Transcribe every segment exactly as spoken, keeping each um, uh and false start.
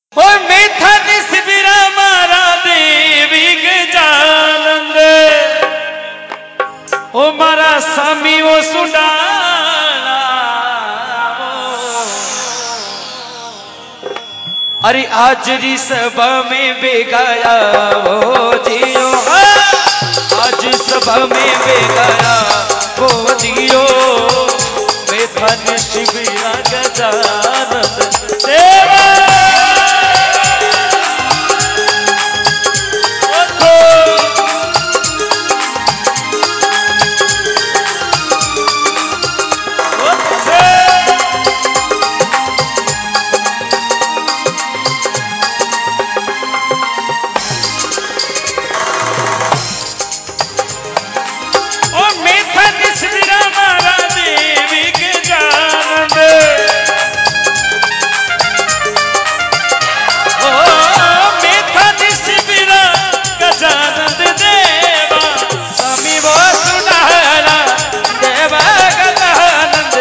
ओ मेथा शिविरा मारा देवी गजानंद ओ मारा स्वामी ओ सुडाला अरे हाजरी सभा में बेगाया वो जियो आज सभा में बेगाया वो जियो मेथा शिविरा गजानंद देवा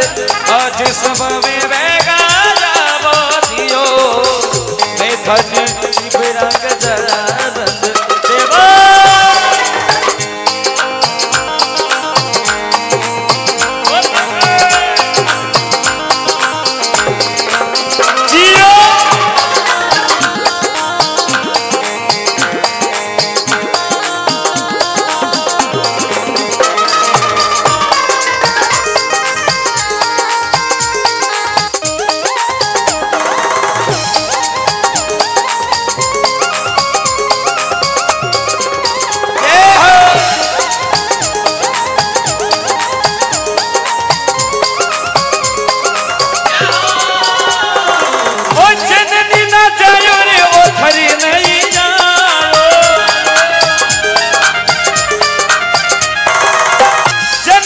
सभा में बेगाया वो जियो मेथा